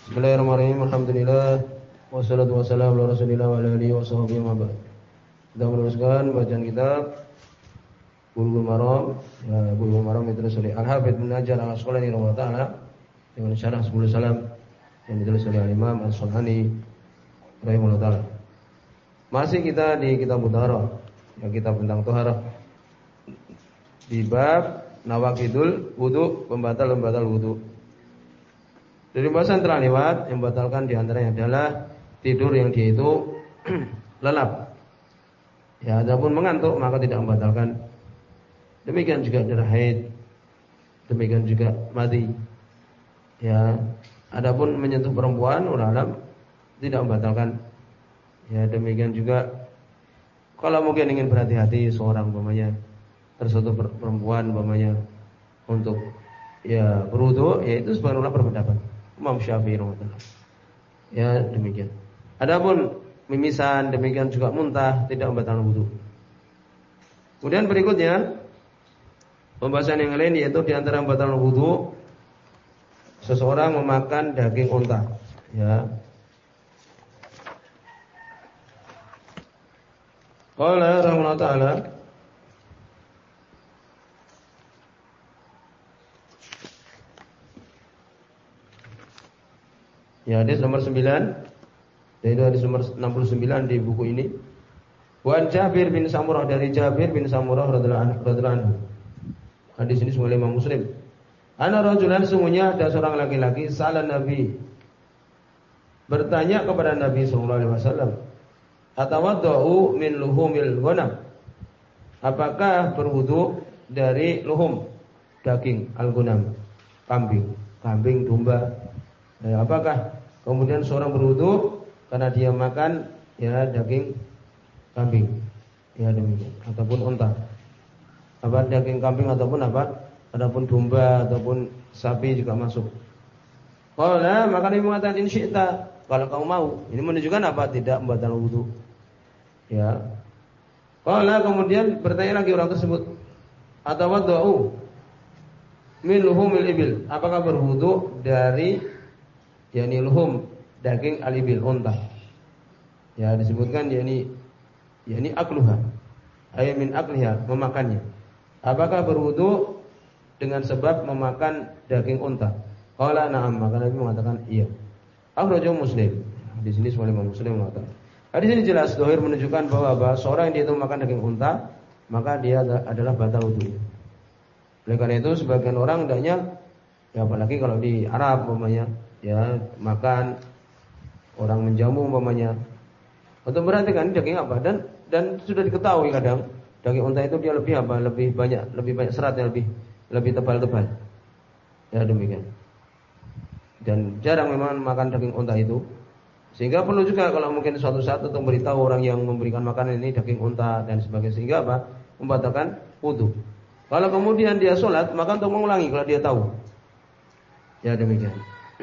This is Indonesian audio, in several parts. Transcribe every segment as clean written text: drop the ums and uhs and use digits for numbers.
Bismillahirrahmanirrahim. Alhamdulillah wassalatu wassalamu ala Rasulillah wa ala alihi washabbihi wa ba'd. Kita meneruskan bacaan kitab Bulughul Maram. Ya, Bulughul Maram itu ditulis oleh Al-Hafidz Ibnu Hajar Al-Asqalani rahimahullah taala dengan syarah 10 salam yang ditulis oleh Al-Imam As-Sunani rahimahullah taala. Masih kita di kitab Thaharah, ya kitab tentang taharah. Di bab nawaqidul wudu, pembatal-pembatal wudu. Dari pembahasan telah lewat, yang membatalkan diantaranya adalah tidur yang dia itu lelap. Ya, adapun mengantuk maka tidak membatalkan. Demikian juga darah haid, demikian juga mati. Ya, adapun menyentuh perempuan, ulama tidak membatalkan. Ya, demikian juga kalau mungkin ingin berhati-hati seorang umpamanya tersentuh perempuan umpamanya untuk ya berwudu, ya itu sebagian ulama berpendapat. Imam Syafi'i rahimahullah. Ya, demikian. Adapun mimisan, demikian juga muntah tidak membatalkan wudu. Kemudian berikutnya pembahasan yang lain yaitu di antara membatalkan wudu seseorang memakan daging unta. Ya. Qala rahimahullah taala ya, hadis nomor 9, yaitu hadis nomor 69 di buku ini. Wa Jabir bin Samurah, dari Jabir bin Samurah radhiyallahu anhu. Hadis ini oleh Imam Muslim. Ana rajulan, sungguhnya ada seorang laki-laki salan Nabi, bertanya kepada Nabi sallallahu alaihi wasallam, atawaddau min luhumil ghanam, apakah berwudu dari luhum daging al-ghanam, kambing domba. Ya, apakah kemudian seorang berwudu karena dia makan ya daging kambing, ya demikian, ataupun unta, apa daging kambing ataupun apa, ataupun domba ataupun sapi juga masuk. Qala, maka Nabi mengatakan in syi'ta, kalau kamu mau. Ini menunjukkan apa? Tidak membatalkan wudu. Ya. Qala, kemudian bertanya lagi orang tersebut, atawaddau min luhumil ibil, apakah berwudu dari yakni luhum daging al-ibil, unta. Ya, disebutkan yakni akluha, ay min akliha, memakannya. Apakah berwudu dengan sebab memakan daging unta? Qala na'am, maka Nabi mengatakan iya. Akhrajahu Muslim. Di sini semua Imam Muslim mengatakan. Hadis ini jelas dohir menunjukkan bahwa seorang yang dia itu makan daging unta, maka dia adalah batal wudu. Oleh karena itu sebagian orang hendaknya, ya apalagi kalau di Arab umpamanya, ya makan orang menjamu umpamanya, untuk perhatikan daging apa, dan sudah diketahui kadang daging unta itu dia lebih apa, lebih banyak seratnya, lebih tebal-tebal. Ya demikian. Dan jarang memang makan daging unta itu, sehingga perlu juga kalau mungkin suatu saat untuk memberitahu orang yang memberikan makanan ini daging unta dan sebagainya, sehingga apa, membatalkan wudu. Kalau kemudian dia sholat, maka untuk mengulangi kalau dia tahu. Ya demikian.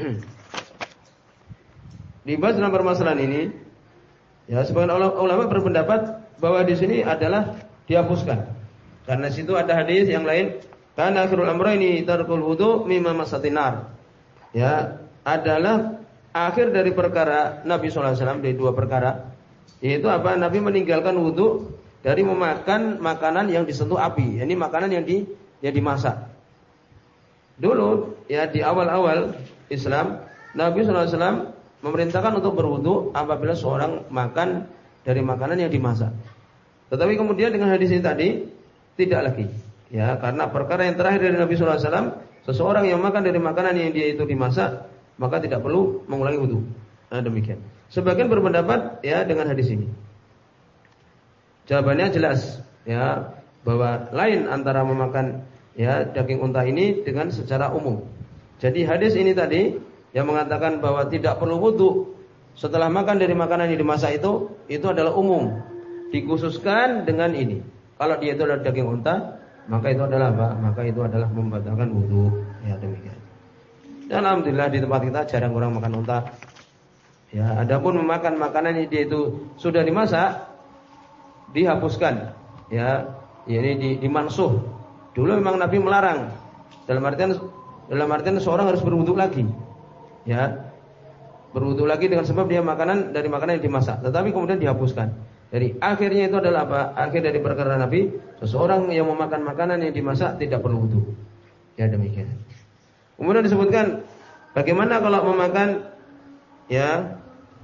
Dibahas dalam permasalahan ini, ya sebagian ulama berpendapat bahwa di sini adalah dihapuskan, karena situ ada hadis yang lain, karena akhirul amrayni tarkul wudu mimma masatinar. Ya, adalah akhir dari perkara Nabi sallallahu alaihi wasallam, dari dua perkara, yaitu apa? Nabi meninggalkan wudu dari memakan makanan yang disentuh api, ini makanan yang dimasak. Dulu ya di awal-awal Islam, Nabi sallallahu alaihi wasallam memerintahkan untuk berwudu apabila seorang makan dari makanan yang dimasak. Tetapi kemudian dengan hadis ini tadi tidak lagi. Ya, karena perkara yang terakhir dari Nabi sallallahu alaihi wasallam, seseorang yang makan dari makanan yang dia itu dimasak, maka tidak perlu mengulangi wudu. Nah, demikian. Sebagian berpendapat ya dengan hadis ini. Jawabannya jelas ya, bahwa lain antara memakan ya daging unta ini dengan secara umum. Jadi hadis ini tadi yang mengatakan bahwa tidak perlu wudu setelah makan dari makanan yang dimasak itu adalah umum, dikhususkan dengan ini. Kalau dia itu adalah daging unta, maka itu adalah apa? Maka itu adalah membatalkan wudu. Ya demikian. Dan alhamdulillah di tempat kita jarang orang makan unta. Ya, adapun memakan makanan yang dia itu sudah dimasak, dihapuskan. Ya, ini dimansuh. Dulu memang Nabi melarang. Dalam artian seorang harus berwudu lagi. Ya. Berwudu lagi dengan sebab dia makanan dari makanan yang dimasak, tetapi kemudian dihapuskan. Jadi akhirnya itu adalah apa? Akhir dari perkara Nabi, seseorang yang memakan makanan yang dimasak tidak perlu wudu. Ya demikian. Kemudian disebutkan bagaimana kalau memakan ya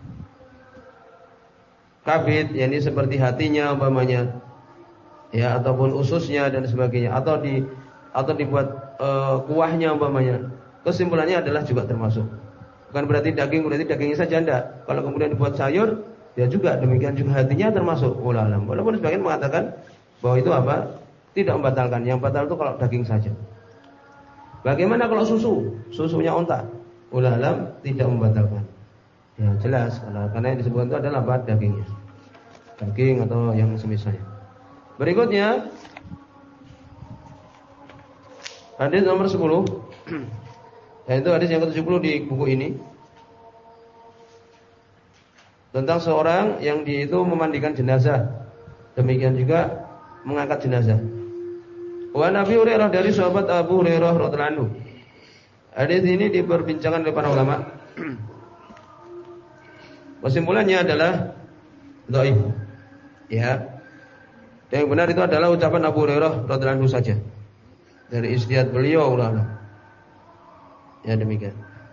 kabid, yakni seperti hatinya umpamanya, ya ataupun ususnya dan sebagainya, atau dibuat kuahnya umpamanya. Kesimpulannya adalah juga termasuk. Bukan berarti dagingnya saja enggak. Kalau kemudian dibuat sayur, ya juga demikian juga hatinya termasuk. Wallahu alam. Walaupun sebagian mengatakan bahwa itu apa? Tidak membatalkan. Yang batal itu kalau daging saja. Bagaimana kalau susu? Susunya unta. Wallahu alam tidak membatalkan. Ya jelas karena yang disebutkan itu adalah apa? Dagingnya. Daging atau yang semisalnya. Berikutnya hadis nomor 10. Yaitu hadis yang ke-70 di buku ini. Tentang seorang yang dia itu memandikan jenazah. Demikian juga mengangkat jenazah. Wa Nabi Hurairah, dari sahabat Abu Hurairah radhiyallahu anhu. Hadis ini diperbincangkan oleh para ulama. Kesimpulannya adalah dhaif. Ya. Dan yang benar itu adalah ucapan Abu Hurairah radhiyallahu anhu saja. Dari ijtihad beliau ulama. Ya demikian.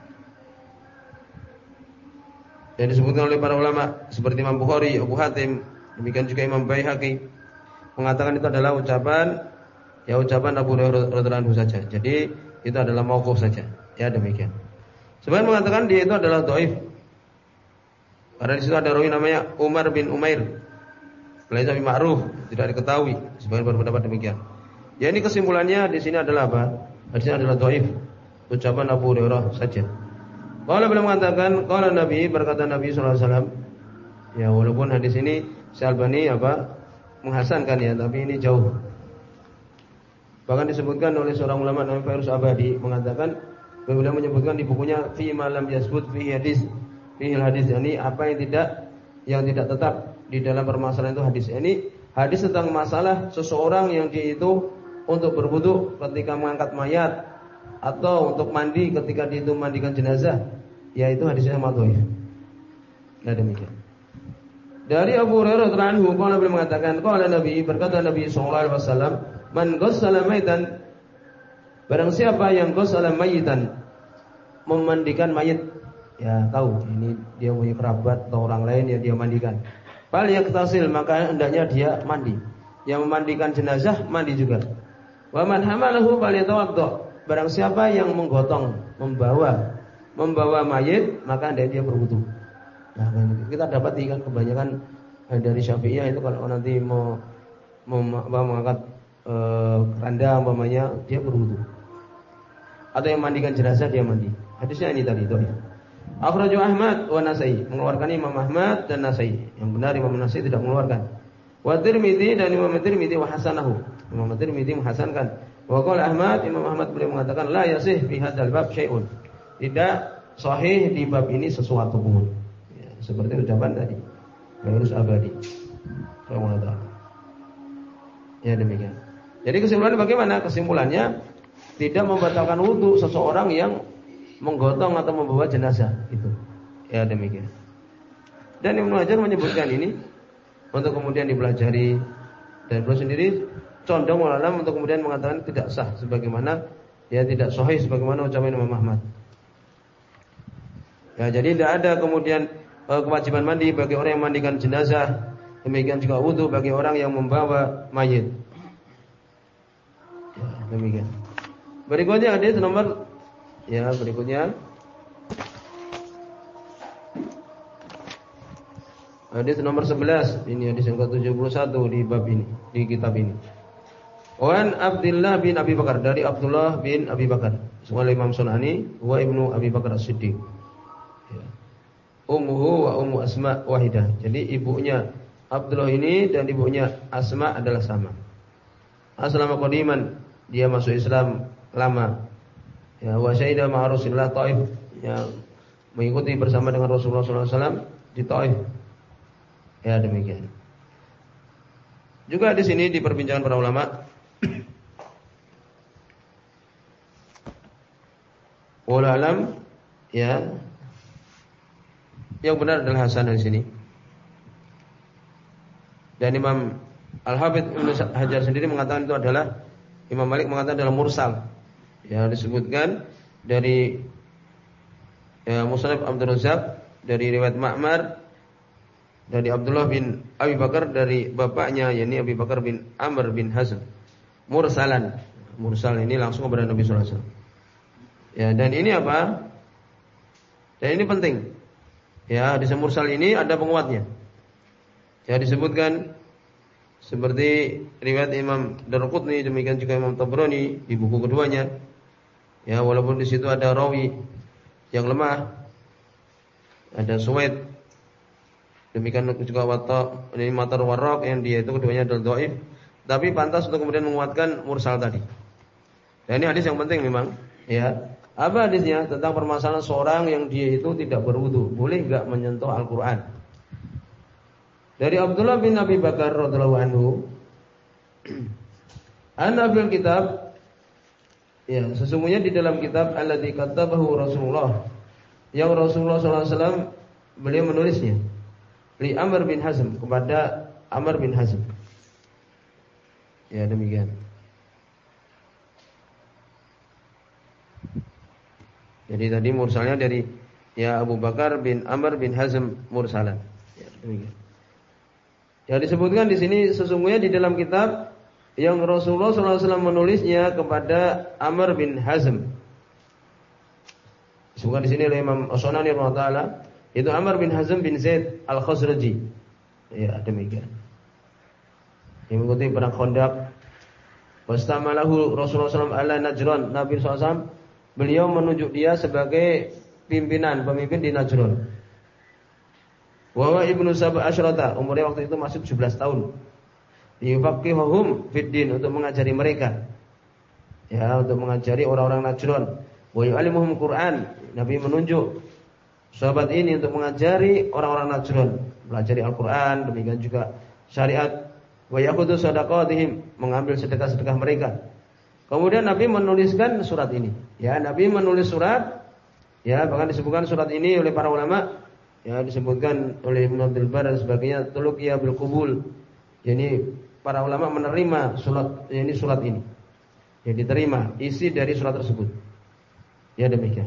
Yang disebutkan oleh para ulama seperti Imam Bukhari, Abu Hatim, demikian juga Imam Baihaqi mengatakan itu adalah ucapan Abu Hurairah radhiyallahu anhu saja. Jadi itu adalah mauquf saja. Ya demikian. Sebenarnya mengatakan dia itu adalah dhaif. Karena di situ ada rawi namanya Umar bin Umair. Lain tapi ma'ruf, tidak diketahui. Sebagian berpendapat demikian. Ya ini kesimpulannya di sini adalah apa? Hadisnya adalah dhaif. Ucapan Abu Hurairah saja. Kalau beliau mengatakan, kalau Nabi, berkata Nabi sallallahu alaihi wasallam, ya walaupun hadis ini Syalbani menghasankan ya, tapi ini jauh. Bahkan disebutkan oleh seorang ulama namanya Fairuz Abadi mengatakan, beliau menyebutkan di bukunya fi ma lam yasbut fi hadis, yani apa yang tidak tetap di dalam permasalahan itu hadis. Ini hadis tentang masalah seseorang yang dia itu untuk berwudu ketika mengangkat mayat atau untuk mandi ketika dia itu mandikan jenazah, yaitu hadisnya dhaif. Nah demikian. Dari Abu Hurairah radhiyallahu anhu, beliau mengatakan, qala Nabi, berkata Nabi sallallahu alaihi wasallam, man ghassala maitan, barang siapa yang ghassala mayitan, memandikan mayit, ya tahu ini dia punya kerabat atau orang lain yang dia mandikan. Fal yaktasil, maka hendaknya dia mandi. Yang memandikan jenazah mandi juga. Wa man hamalahu falyatawaddo, barang siapa yang menggotong, membawa mayit, maka hendaknya dia berwudu. Nah, kita dapati kan kebanyakan dari Syafi'iyah itu kalau nanti mau mengangkat keranda umpamanya, dia berwudu. Atau yang mandikan jenazah dia mandi. Hadisnya ini tadi itu. Akhrajahu Ahmad wa Nasai, mengeluarkan Imam Ahmad dan Nasai. Yang benar Imam Nasai tidak mengeluarkan. Wa Tirmidzi, dan Imam Tirmidzi wa hasanahu. Imam Tirmidzi menghasankan. Wa qala Ahmad, Imam Ahmad beliau mengatakan la yasih fi hadzal bab syai'un. Tidak sahih di bab ini sesuatu pun. Ya, seperti ucapan tadi. Fairuz Abadi. Ya demikian. Jadi kesimpulannya bagaimana? Kesimpulannya tidak membatalkan wudu seseorang yang menggotong atau membawa jenazah itu. Ya demikian. Dan Ibnu Hajar menyebutkan ini untuk kemudian dipelajari, dan beliau sendiri condong ulama untuk kemudian mengatakan tidak sah sebagaimana tidak sahih sebagaimana ucapan Imam Ahmad. Ya jadi tidak ada kemudian kewajiban mandi bagi orang yang mandikan jenazah, demikian juga wudu bagi orang yang membawa mayit. Ya, demikian. Berikutnya hadis nomor hadis nomor 11. Ini hadis yang ke-71 di bab ini, di kitab ini. Wan Abdullah bin Abi Bakar, dari Abdullah bin Abi Bakar, oleh Imam Sunani, wa Ibnu Abi Bakar As-Siddiq. Ya. Ummuhu wa ummu Asma wahidah. Jadi ibunya Abdullah ini dan ibunya Asma adalah sama. Aslama qadiman, dia masuk Islam lama. Ya, wa syahida ma'a Rasulillah Taif, ya, mengikuti bersama dengan Rasulullah sallallahu alaihi wasallam di Taif. Ya demikian. Juga di sini diperbincangkan para ulama. Wallahu alam, ya. yang benar adalah hasan di sini. Dan Imam Al-Hafidz Ibnu Hajar sendiri mengatakan itu adalah, Imam Malik mengatakan adalah mursal. Ya, disebutkan dari Musnad Abdul Razzaq dari riwayat Ma'mar dari Abdullah bin Abi Bakar dari bapaknya, yakni Abi Bakar bin Amr bin Hazm, mursalan. Mursal ini langsung kepada Nabi sallallahu alaihi wasallam. Ya, dan ini apa? Dan ini penting. Ya, di mursal ini ada penguatnya. Ya, disebutkan seperti riwayat Imam Darqutni, demikian juga Imam Tabrani di buku keduanya. Ya, walaupun di situ ada rawi yang lemah, ada Suwaid, demikian juga ini Matar Warraq yang dia itu keduanya adalah dhaif, tapi pantas untuk kemudian menguatkan mursal tadi. Dan ini hadis yang penting memang, ya. Apa hadisnya? Tentang permasalahan seorang yang dia itu tidak berwudu, boleh enggak menyentuh Al-Qur'an. Dari Abdullah bin Abi Bakar radhiyallahu anhu, anna fil kitab, ya, sesungguhnya di dalam kitab alladzi katabahu Rasulullah, yang Rasulullah sallallahu alaihi wasallam beliau menulisnya li Amr bin Hazm, kepada Amr bin Hazm. Ya, demikian. Jadi tadi mursalnya dari ya Abu Bakar bin Amr bin Hazm mursalan. Ya, demikian. Ya, disebutkan di sini sesungguhnya di dalam kitab yang Rasulullah SAW menulisnya kepada Amr bin Hazm. Disebutkan di sini oleh Imam As-Sunani rahimahullah, itu Amr bin Hazm bin Zaid Al-Khazraji. Ya, demikian. Yang mengikuti perang Khandaq. Wastamalahu Rasulullah SAW ala Najran. Nabi SAW beliau menunjuk dia sebagai pemimpin di Najran. Wa ibnu sab'a asyrata, umurnya waktu itu masih 17 tahun. Yufaqqihum fid din, untuk mengajari mereka. Ya, untuk mengajari orang-orang Najran. Wa yu'allimuhum Qur'an. Nabi menunjuk sahabat ini untuk mengajari orang-orang Najran, pelajari Al-Qur'an, demikian juga syariat. Wa yaqutu shadaqatihim, mengambil sedekah-sedekah mereka. Kemudian Nabi menuliskan surat ini. Ya, Nabi menulis surat. Ya, bahkan disebutkan surat ini oleh para ulama. Ya, disebutkan oleh Ibnu Abdul Bar dan sebagainya, tuluqiya bil qubul. Yani para ulama menerima surat ini. Ya, diterima isi dari surat tersebut. Ya, demikian.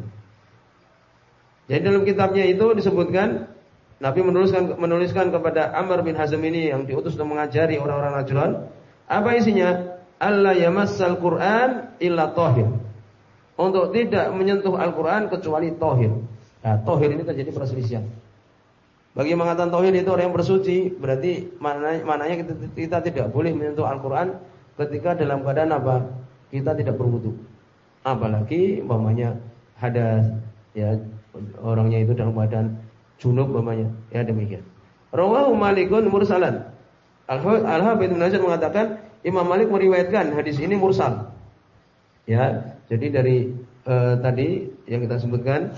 Jadi dalam kitabnya itu disebutkan Nabi menuliskan kepada Amr bin Hazm ini yang diutus untuk mengajari orang-orang Najran. Apa isinya? Allah yamassal Qur'an illa tahir. Untuk tidak menyentuh Al-Qur'an kecuali tahir. Nah, tahir ini terjadi perselisihan. Bagi yang mengatakan tahir itu orang yang bersuci, berarti maknanya kita tidak boleh menyentuh Al-Qur'an ketika dalam keadaan apa? Kita tidak berwudu. Apalagi umpamanya hadas, ya, orangnya itu dalam keadaan junub umpamanya, ya, demikian. Rawahu Malikun mursalan. Al-Hafidz Ibnu Hajar mengatakan Imam Malik meriwayatkan hadis ini mursal. Ya, jadi dari tadi yang kita sebutkan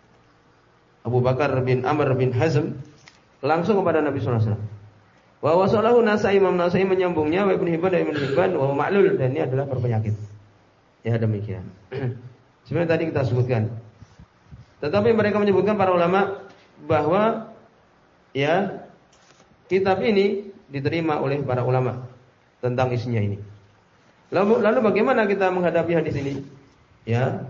Abu Bakar bin Amr bin Hazm langsung kepada Nabi sallallahu alaihi wasallam. Wa wasalahu Nasai, Imam Nasai menyambungnya, wa Ibnu Hibban dan Ibnu Hibban, wa ma'lul, dan ini adalah berpenyakit. Ya, demikian. Sebenarnya tadi kita sebutkan. Tetapi mereka menyebutkan para ulama bahwa ya kitab ini diterima oleh para ulama tentang isinya ini. Lalu bagaimana kita menghadapi hadis ini? Ya,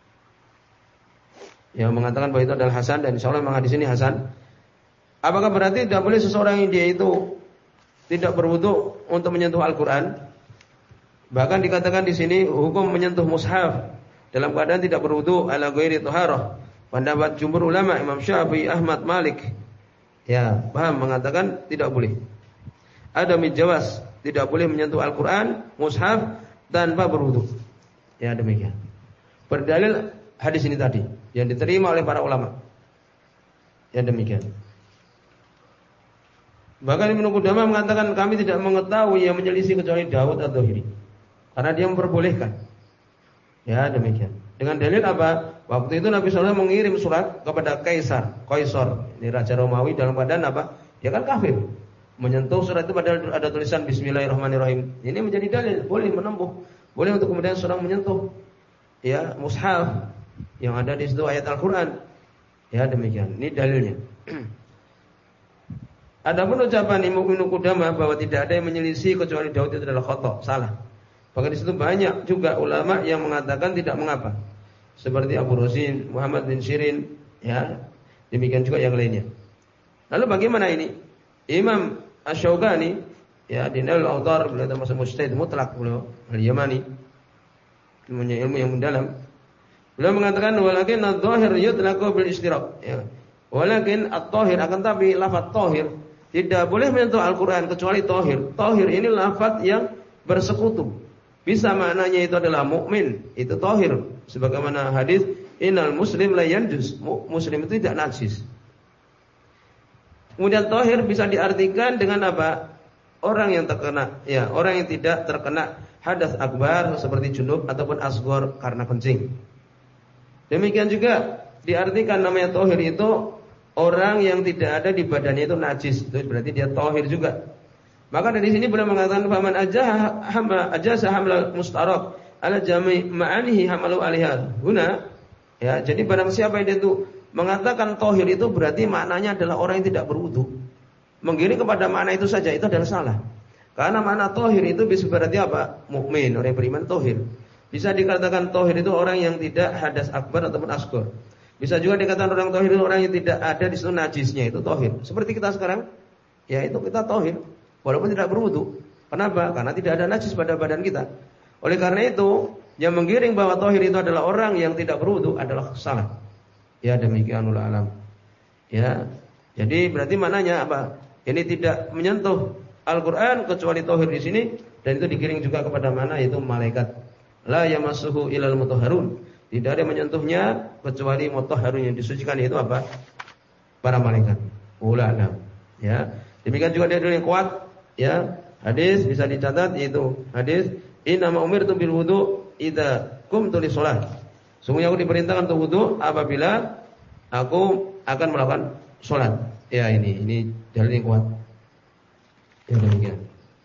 yang mengatakan bahwa itu adalah hasan, dan insyaallah memang hadis ini hasan. Apakah berarti tidak boleh seseorang yang dia itu tidak berwudu untuk menyentuh Al-Qur'an? Bahkan dikatakan di sini hukum menyentuh mushaf dalam keadaan tidak berwudu ala ghairi thaharah. Pendapat jumhur ulama Imam Syafi'i, Ahmad, Malik, ya, paham mengatakan tidak boleh. Ada mijawaz, tidak boleh menyentuh Al-Qur'an, mushaf tanpa berwudu. Ya, demikian. Berdalil hadis ini tadi yang diterima oleh para ulama. Ya, demikian. Bahkan Ibnu Qudamah mengatakan kami tidak mengetahui yang menyelisih kecuali Daud Adz-Dzahiri, karena dia memperbolehkan. Ya, demikian. Dengan dalil apa? Waktu itu Nabi SAW mengirim surat kepada Kaisar, ini Raja Romawi, dalam keadaan apa? Dia kan kafir. Menyentuh surat itu padahal ada tulisan Bismillahirrahmanirrahim. Ini menjadi dalil boleh menempuh, boleh untuk kemudian seorang menyentuh ya mushaf yang ada di situ ayat Al-Qur'an. Ya demikian. Ini dalilnya. Adapun ucapan Ibnu Qudamah bahwa tidak ada yang menyelisih kecuali Daud itu adalah khata', salah. Bahkan di situ banyak juga ulama yang mengatakan tidak mengapa. Seperti Abu Rosin, Muhammad bin Sirin, ya. Demikian juga yang lainnya. Lalu bagaimana ini? Imam Asy-Syaukani, ya, di Nailul Awtar, beliau termasuk mujtahid mutlak, beliau al-Yamani, punya ilmu yang mendalam. Beliau mengatakan walakin adh-dhahir yutlaqu bil istiraq, ya. Walakin at-tahir, akan tapi lafaz tahir tidak boleh menyentuh Al-Quran kecuali tohir. Tohir ini lafaz yang bersekutu. Bisa maknanya itu adalah mukmin, itu tohir. Sebagaimana hadis innal muslim la yanjus, muslim itu tidak najis. Kemudian tohir bisa diartikan dengan apa? Orang yang terkena, ya, orang yang tidak terkena hadas akbar seperti junub ataupun asghar karena kencing. Demikian juga diartikan namanya tohir itu orang yang tidak ada di badannya itu najis, itu berarti dia tohir juga. Maka dari sini beliau mengatakan faman ajaza hamlal mustarab ala jami' ma'anihi hamalu alaiha. Guna, ya, jadi barang siapa yang itu mengatakan tohir itu berarti maknanya adalah orang yang tidak berwudu. Menggiring kepada makna itu saja itu adalah salah. Karena makna tohir itu bisa berarti apa? Mukmin, orang yang beriman tohir. Bisa dikatakan tohir itu orang yang tidak hadas akbar ataupun asghar. Bisa juga dikatakan orang tohir itu orang yang tidak ada di situ najisnya, itu tohir. Seperti kita sekarang, ya itu kita tohir, walaupun tidak berwudu. Kenapa? Karena tidak ada najis pada badan kita. Oleh karena itu, yang menggiring bahwa tohir itu adalah orang yang tidak berwudu adalah salah. Ya demikianul alam. Ya, jadi berarti maknanya apa? Ini tidak menyentuh Al-Quran kecuali tohir di sini, dan itu digiring juga kepada mana? Yaitu malaikat. La yamassuhu ilal mutahharun. Tidak ada yang menyentuhnya kecuali mutahharun, yang disucikan, itu apa? Para malaikat. Ulama. Ya. Demikian juga dalil yang kuat, ya. Hadis bisa dicatat, yaitu hadis innama umirtu bil wudu idza qumtu lis shalah. Sungguhnya aku diperintahkan untuk wudu apabila aku akan melakukan salat. Ya, ini dalil yang kuat. Ya demikian.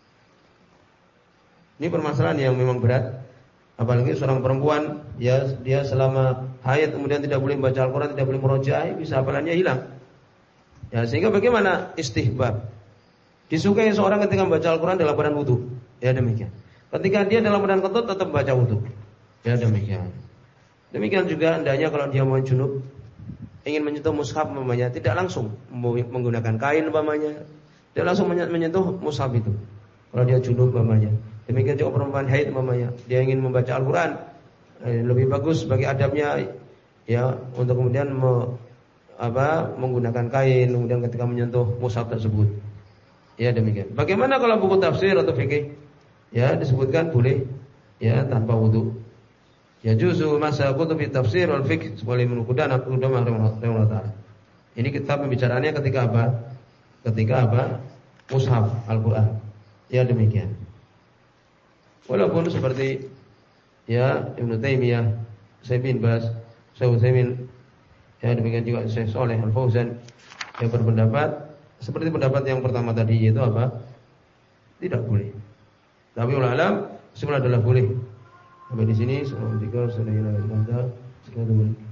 Ini permasalahan yang memang berat. Apalagi seorang perempuan, ya, dia selama haid kemudian tidak boleh baca Al-Quran, tidak boleh murojaah, bisa hafalannya hilang. Ya, sehingga bagaimana istihbab? Disukai seorang ketika membaca Al-Quran dalam badan wudu. Ya demikian. Ketika dia dalam badan kentut tetap baca wudu. Ya demikian. Demikian juga hendaknya kalau dia mau junub, ingin menyentuh mushaf umpamanya, tidak langsung menggunakan kain umpamanya, tidak langsung menyentuh mushaf itu. Kalau dia junub umpamanya. Demikian juga perempuan haid umpamanya, dia ingin membaca Al-Quran, lebih bagus bagi adabnya, ya, untuk kemudian menggunakan kain kemudian ketika menyentuh mushaf tersebut. Ya demikian. Bagaimana kalau buku tafsir atau fikih? Ya disebutkan boleh, ya, tanpa wudu. Ya juzu masa kutubi tafsir wal fikih sebagai menukudana ulama rahimahullah taala. Ini kitab pembicaraannya ketika apa? Ketika apa? Mushaf Al-Quran. Ya demikian. Walaupun seperti, ya, Ibnu Taimiyah, Syekh bin Baz, Syekh Utsaimin, ya demikian juga Syekh Shalih Al-Fauzan yang berpendapat seperti pendapat yang pertama tadi, yaitu apa? Tidak boleh. Tapi ulama alam sebenarnya adalah boleh. Sampai di sini, assalamualaikum warahmatullahi wabarakatuh.